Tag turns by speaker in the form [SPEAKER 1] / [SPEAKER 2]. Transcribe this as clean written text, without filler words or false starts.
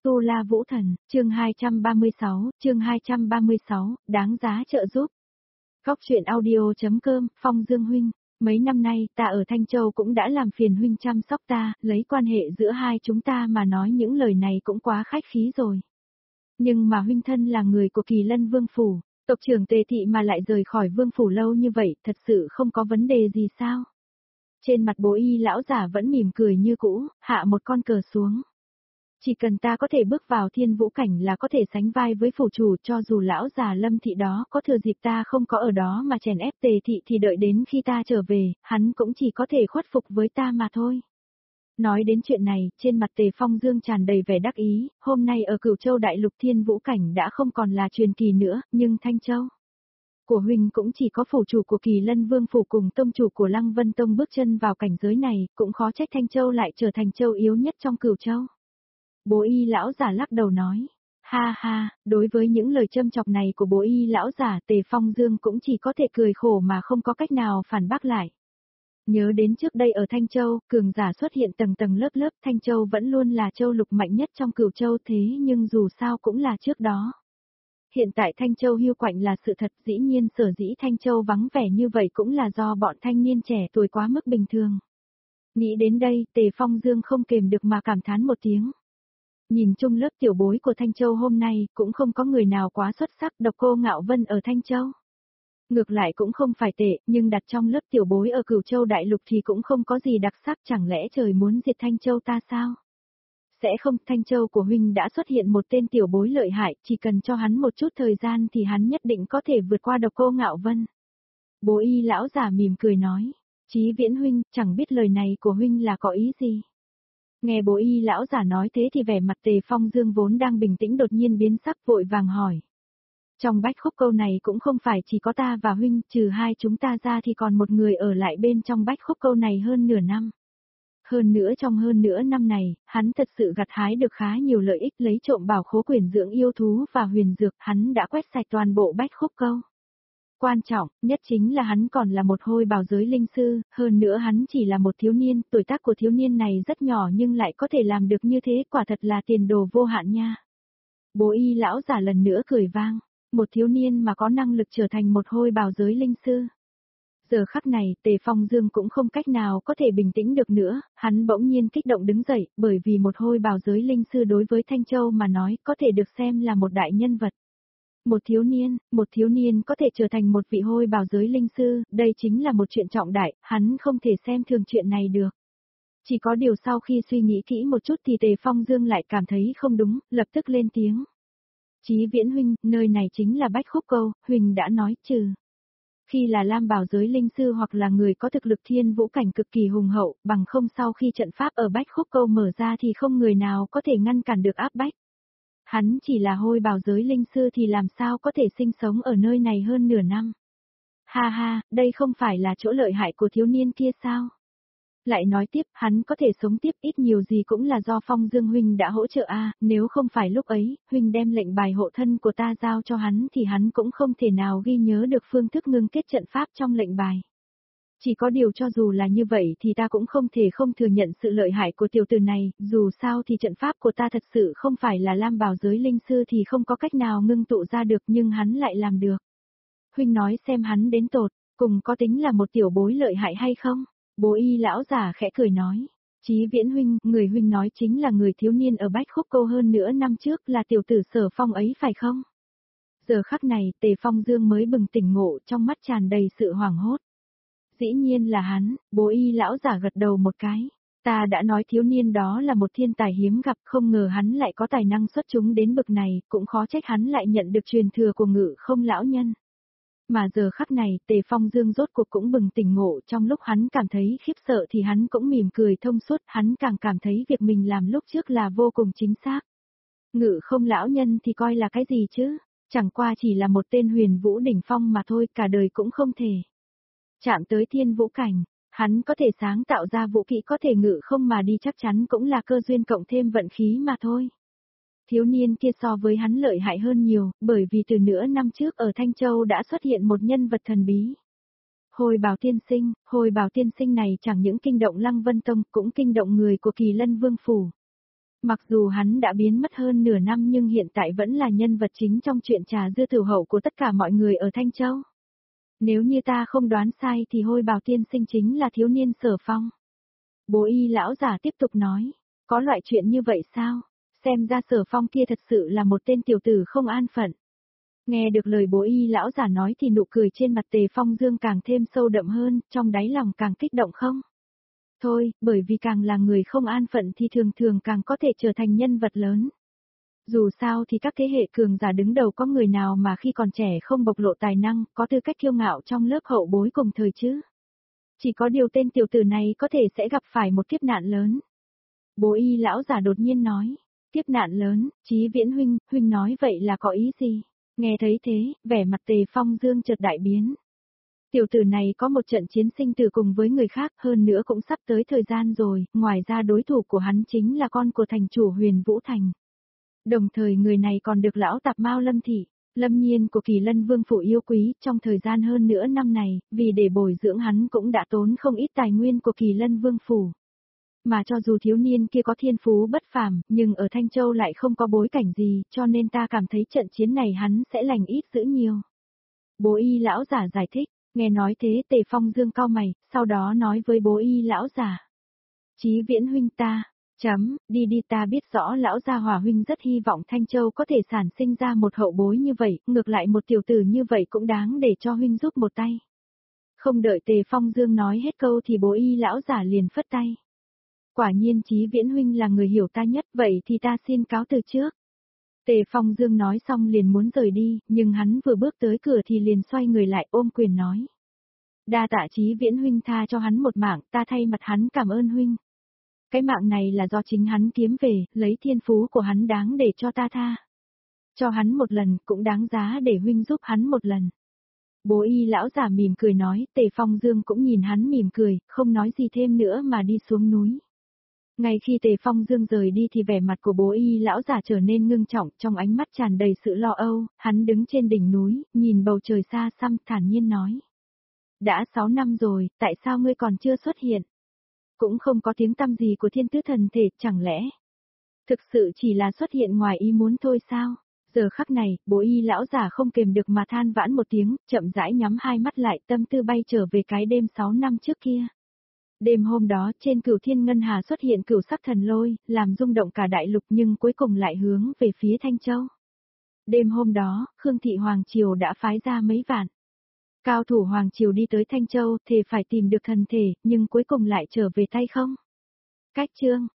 [SPEAKER 1] Tu La Vũ Thần, chương 236, đáng giá trợ giúp. Góc truyện audio.com, Phong Dương huynh, mấy năm nay ta ở Thanh Châu cũng đã làm phiền huynh chăm sóc ta, lấy quan hệ giữa hai chúng ta mà nói những lời này cũng quá khách khí rồi. Nhưng mà huynh thân là người của Kỳ Lân Vương Phủ, tộc trưởng Tề Thị mà lại rời khỏi Vương Phủ lâu như vậy, thật sự không có vấn đề gì sao? Trên mặt Bố Y lão giả vẫn mỉm cười như cũ, hạ một con cờ xuống. Chỉ cần ta có thể bước vào Thiên Vũ Cảnh là có thể sánh vai với phủ chủ, cho dù lão già Lâm Thị đó có thừa dịp ta không có ở đó mà chèn ép Tề Thị thì đợi đến khi ta trở về, hắn cũng chỉ có thể khuất phục với ta mà thôi. Nói đến chuyện này, trên mặt Tề Phong Dương tràn đầy vẻ đắc ý, hôm nay ở Cửu Châu Đại Lục Thiên Vũ Cảnh đã không còn là truyền kỳ nữa, nhưng Thanh Châu của huynh cũng chỉ có phủ chủ của Kỳ Lân Vương Phủ cùng tông chủ của Lăng Vân Tông bước chân vào cảnh giới này, cũng khó trách Thanh Châu lại trở thành châu yếu nhất trong Cửu Châu. Bố Y lão giả lắc đầu nói, ha ha, đối với những lời châm chọc này của Bố Y lão giả, Tề Phong Dương cũng chỉ có thể cười khổ mà không có cách nào phản bác lại. Nhớ đến trước đây ở Thanh Châu, cường giả xuất hiện tầng tầng lớp lớp, Thanh Châu vẫn luôn là châu lục mạnh nhất trong Cửu Châu, thế nhưng dù sao cũng là trước đó. Hiện tại Thanh Châu hiu quạnh là sự thật, dĩ nhiên sở dĩ Thanh Châu vắng vẻ như vậy cũng là do bọn thanh niên trẻ tuổi quá mức bình thường. Nghĩ đến đây, Tề Phong Dương không kềm được mà cảm thán một tiếng. Nhìn chung lớp tiểu bối của Thanh Châu hôm nay, cũng không có người nào quá xuất sắc, độc cô Ngạo Vân ở Thanh Châu. Ngược lại cũng không phải tệ, nhưng đặt trong lớp tiểu bối ở Cửu Châu Đại Lục thì cũng không có gì đặc sắc, chẳng lẽ trời muốn diệt Thanh Châu ta sao? Sẽ không, Thanh Châu của huynh đã xuất hiện một tên tiểu bối lợi hại, chỉ cần cho hắn một chút thời gian thì hắn nhất định có thể vượt qua độc cô Ngạo Vân. Bố Y lão giả mỉm cười nói, Chí Viễn huynh, chẳng biết lời này của huynh là có ý gì? Nghe Bố Y lão giả nói thế thì vẻ mặt Tề Phong Dương vốn đang bình tĩnh đột nhiên biến sắc, vội vàng hỏi. Trong bách khúc câu này cũng không phải chỉ có ta và huynh, trừ hai chúng ta ra thì còn một người ở lại bên trong bách khúc câu này hơn nửa năm. Hơn nữa trong hơn nửa năm này, hắn thật sự gặt hái được khá nhiều lợi ích, lấy trộm bảo khố quyển dưỡng yêu thú và huyền dược, hắn đã quét sạch toàn bộ bách khúc câu. Quan trọng nhất chính là hắn còn là một hôi bào giới linh sư, hơn nữa hắn chỉ là một thiếu niên, tuổi tác của thiếu niên này rất nhỏ nhưng lại có thể làm được như thế, quả thật là tiền đồ vô hạn nha. Bố Y lão giả lần nữa cười vang, một thiếu niên mà có năng lực trở thành một hôi bào giới linh sư. Giờ khắc này, Tề Phong Dương cũng không cách nào có thể bình tĩnh được nữa, hắn bỗng nhiên kích động đứng dậy, bởi vì một hôi bào giới linh sư đối với Thanh Châu mà nói có thể được xem là một đại nhân vật. Một thiếu niên có thể trở thành một vị hôi bào giới linh sư, đây chính là một chuyện trọng đại, hắn không thể xem thường chuyện này được. Chỉ có điều sau khi suy nghĩ kỹ một chút thì Tề Phong Dương lại cảm thấy không đúng, lập tức lên tiếng. Chí Viễn huynh, nơi này chính là bách khúc câu, huynh đã nói trừ. Khi là lam bào giới linh sư hoặc là người có thực lực thiên vũ cảnh cực kỳ hùng hậu, bằng không sau khi trận pháp ở bách khúc câu mở ra thì không người nào có thể ngăn cản được áp bách. Hắn chỉ là hôi bào giới linh sư thì làm sao có thể sinh sống ở nơi này hơn nửa năm. Ha ha, đây không phải là chỗ lợi hại của thiếu niên kia sao? Lại nói tiếp, hắn có thể sống tiếp ít nhiều gì cũng là do Phong Dương huynh đã hỗ trợ nếu không phải lúc ấy, huynh đem lệnh bài hộ thân của ta giao cho hắn thì hắn cũng không thể nào ghi nhớ được phương thức ngưng kết trận pháp trong lệnh bài. Chỉ có điều cho dù là như vậy thì ta cũng không thể không thừa nhận sự lợi hại của tiểu tử này, dù sao thì trận pháp của ta thật sự không phải là lam bào giới linh sư thì không có cách nào ngưng tụ ra được nhưng hắn lại làm được. Huynh nói xem hắn đến tột, cùng có tính là một tiểu bối lợi hại hay không? Bố Y lão giả khẽ cười nói, Chí Viễn huynh, người huynh nói chính là người thiếu niên ở bách khúc câu hơn nửa năm trước là tiểu tử Sở Phong ấy phải không? Giờ khắc này, Tề Phong Dương mới bừng tỉnh ngộ, trong mắt tràn đầy sự hoảng hốt. Dĩ nhiên là hắn, Bố Y lão giả gật đầu một cái. Ta đã nói thiếu niên đó là một thiên tài hiếm gặp, không ngờ hắn lại có tài năng xuất chúng đến bậc này, cũng khó trách hắn lại nhận được truyền thừa của Ngự Không lão nhân. Mà giờ khắc này, Tề Phong Dương rốt cuộc cũng bừng tỉnh ngộ, trong lúc hắn cảm thấy khiếp sợ thì hắn cũng mỉm cười thông suốt, hắn càng cảm thấy việc mình làm lúc trước là vô cùng chính xác. Ngự Không lão nhân thì coi là cái gì chứ, chẳng qua chỉ là một tên huyền vũ đỉnh phong mà thôi, cả đời cũng không thể chạm tới thiên vũ cảnh, hắn có thể sáng tạo ra vũ kỹ có thể ngự không mà đi chắc chắn cũng là cơ duyên cộng thêm vận khí mà thôi. Thiếu niên kia so với hắn lợi hại hơn nhiều, bởi vì từ nửa năm trước ở Thanh Châu đã xuất hiện một nhân vật thần bí. Hồi bào tiên sinh này chẳng những kinh động Lăng Vân Tông cũng kinh động người của Kỳ Lân Vương Phủ. Mặc dù hắn đã biến mất hơn nửa năm nhưng hiện tại vẫn là nhân vật chính trong chuyện trà dưa tử hậu của tất cả mọi người ở Thanh Châu. Nếu như ta không đoán sai thì Hôi Bào tiên sinh chính là thiếu niên Sở Phong. Bố Y lão giả tiếp tục nói, có loại chuyện như vậy sao? Xem ra Sở Phong kia thật sự là một tên tiểu tử không an phận. Nghe được lời bố Y lão giả nói thì nụ cười trên mặt Tề Phong Dương càng thêm sâu đậm hơn, trong đáy lòng càng kích động không? Thôi, bởi vì càng là người không an phận thì thường thường càng có thể trở thành nhân vật lớn. Dù sao thì các thế hệ cường giả đứng đầu có người nào mà khi còn trẻ không bộc lộ tài năng, có tư cách kiêu ngạo trong lớp hậu bối cùng thời chứ. Chỉ có điều tên tiểu tử này có thể sẽ gặp phải một kiếp nạn lớn. Bố Y lão giả đột nhiên nói, kiếp nạn lớn, Chí Viễn huynh nói vậy là có ý gì? Nghe thấy thế, vẻ mặt Tề Phong Dương chợt đại biến. Tiểu tử này có một trận chiến sinh tử cùng với người khác, hơn nữa cũng sắp tới thời gian rồi, ngoài ra đối thủ của hắn chính là con của thành chủ Huyền Vũ Thành. Đồng thời người này còn được lão tạp Mao Lâm Thị, Lâm Nhiên của Kỳ Lân Vương phủ yêu quý, trong thời gian hơn nửa năm này, vì để bồi dưỡng hắn cũng đã tốn không ít tài nguyên của Kỳ Lân Vương phủ. Mà cho dù thiếu niên kia có thiên phú bất phàm, nhưng ở Thanh Châu lại không có bối cảnh gì, cho nên ta cảm thấy trận chiến này hắn sẽ lành ít dữ nhiều. Bố Y lão giả giải thích, nghe nói thế Tề Phong Dương cau mày, sau đó nói với bố Y lão giả. Chí Viễn huynh ta, đi ta biết rõ lão gia Hòa huynh rất hy vọng Thanh Châu có thể sản sinh ra một hậu bối như vậy, ngược lại một tiểu tử như vậy cũng đáng để cho huynh giúp một tay. Không đợi Tề Phong Dương nói hết câu thì bố Y lão giả liền phất tay. Quả nhiên Chí Viễn huynh là người hiểu ta nhất, vậy thì ta xin cáo từ trước. Tề Phong Dương nói xong liền muốn rời đi, nhưng hắn vừa bước tới cửa thì liền xoay người lại ôm quyền nói. Đa tạ Chí Viễn huynh tha cho hắn một mạng, ta thay mặt hắn cảm ơn huynh. Cái mạng này là do chính hắn kiếm về, lấy thiên phú của hắn đáng để cho ta tha. Cho hắn một lần, cũng đáng giá để huynh giúp hắn một lần. Bố Y lão giả mỉm cười nói, Tề Phong Dương cũng nhìn hắn mỉm cười, không nói gì thêm nữa mà đi xuống núi. Ngay khi Tề Phong Dương rời đi thì vẻ mặt của bố Y lão giả trở nên ngưng trọng, trong ánh mắt tràn đầy sự lo âu, hắn đứng trên đỉnh núi, nhìn bầu trời xa xăm thản nhiên nói. Đã 6 năm rồi, tại sao ngươi còn chưa xuất hiện? Cũng không có tiếng tăm gì của thiên tứ thần thể, chẳng lẽ? Thực sự chỉ là xuất hiện ngoài ý muốn thôi sao? Giờ khắc này, bố Y lão giả không kềm được mà than vãn một tiếng, chậm rãi nhắm hai mắt lại, tâm tư bay trở về cái đêm 6 năm trước kia. Đêm hôm đó trên Cửu Thiên Ngân Hà xuất hiện cửu sắc thần lôi, làm rung động cả đại lục nhưng cuối cùng lại hướng về phía Thanh Châu. Đêm hôm đó, Khương Thị Hoàng Triều đã phái ra mấy vạn cao thủ Hoàng Triều đi tới Thanh Châu, thề phải tìm được thần thể, nhưng cuối cùng lại trở về tay không. Cách chương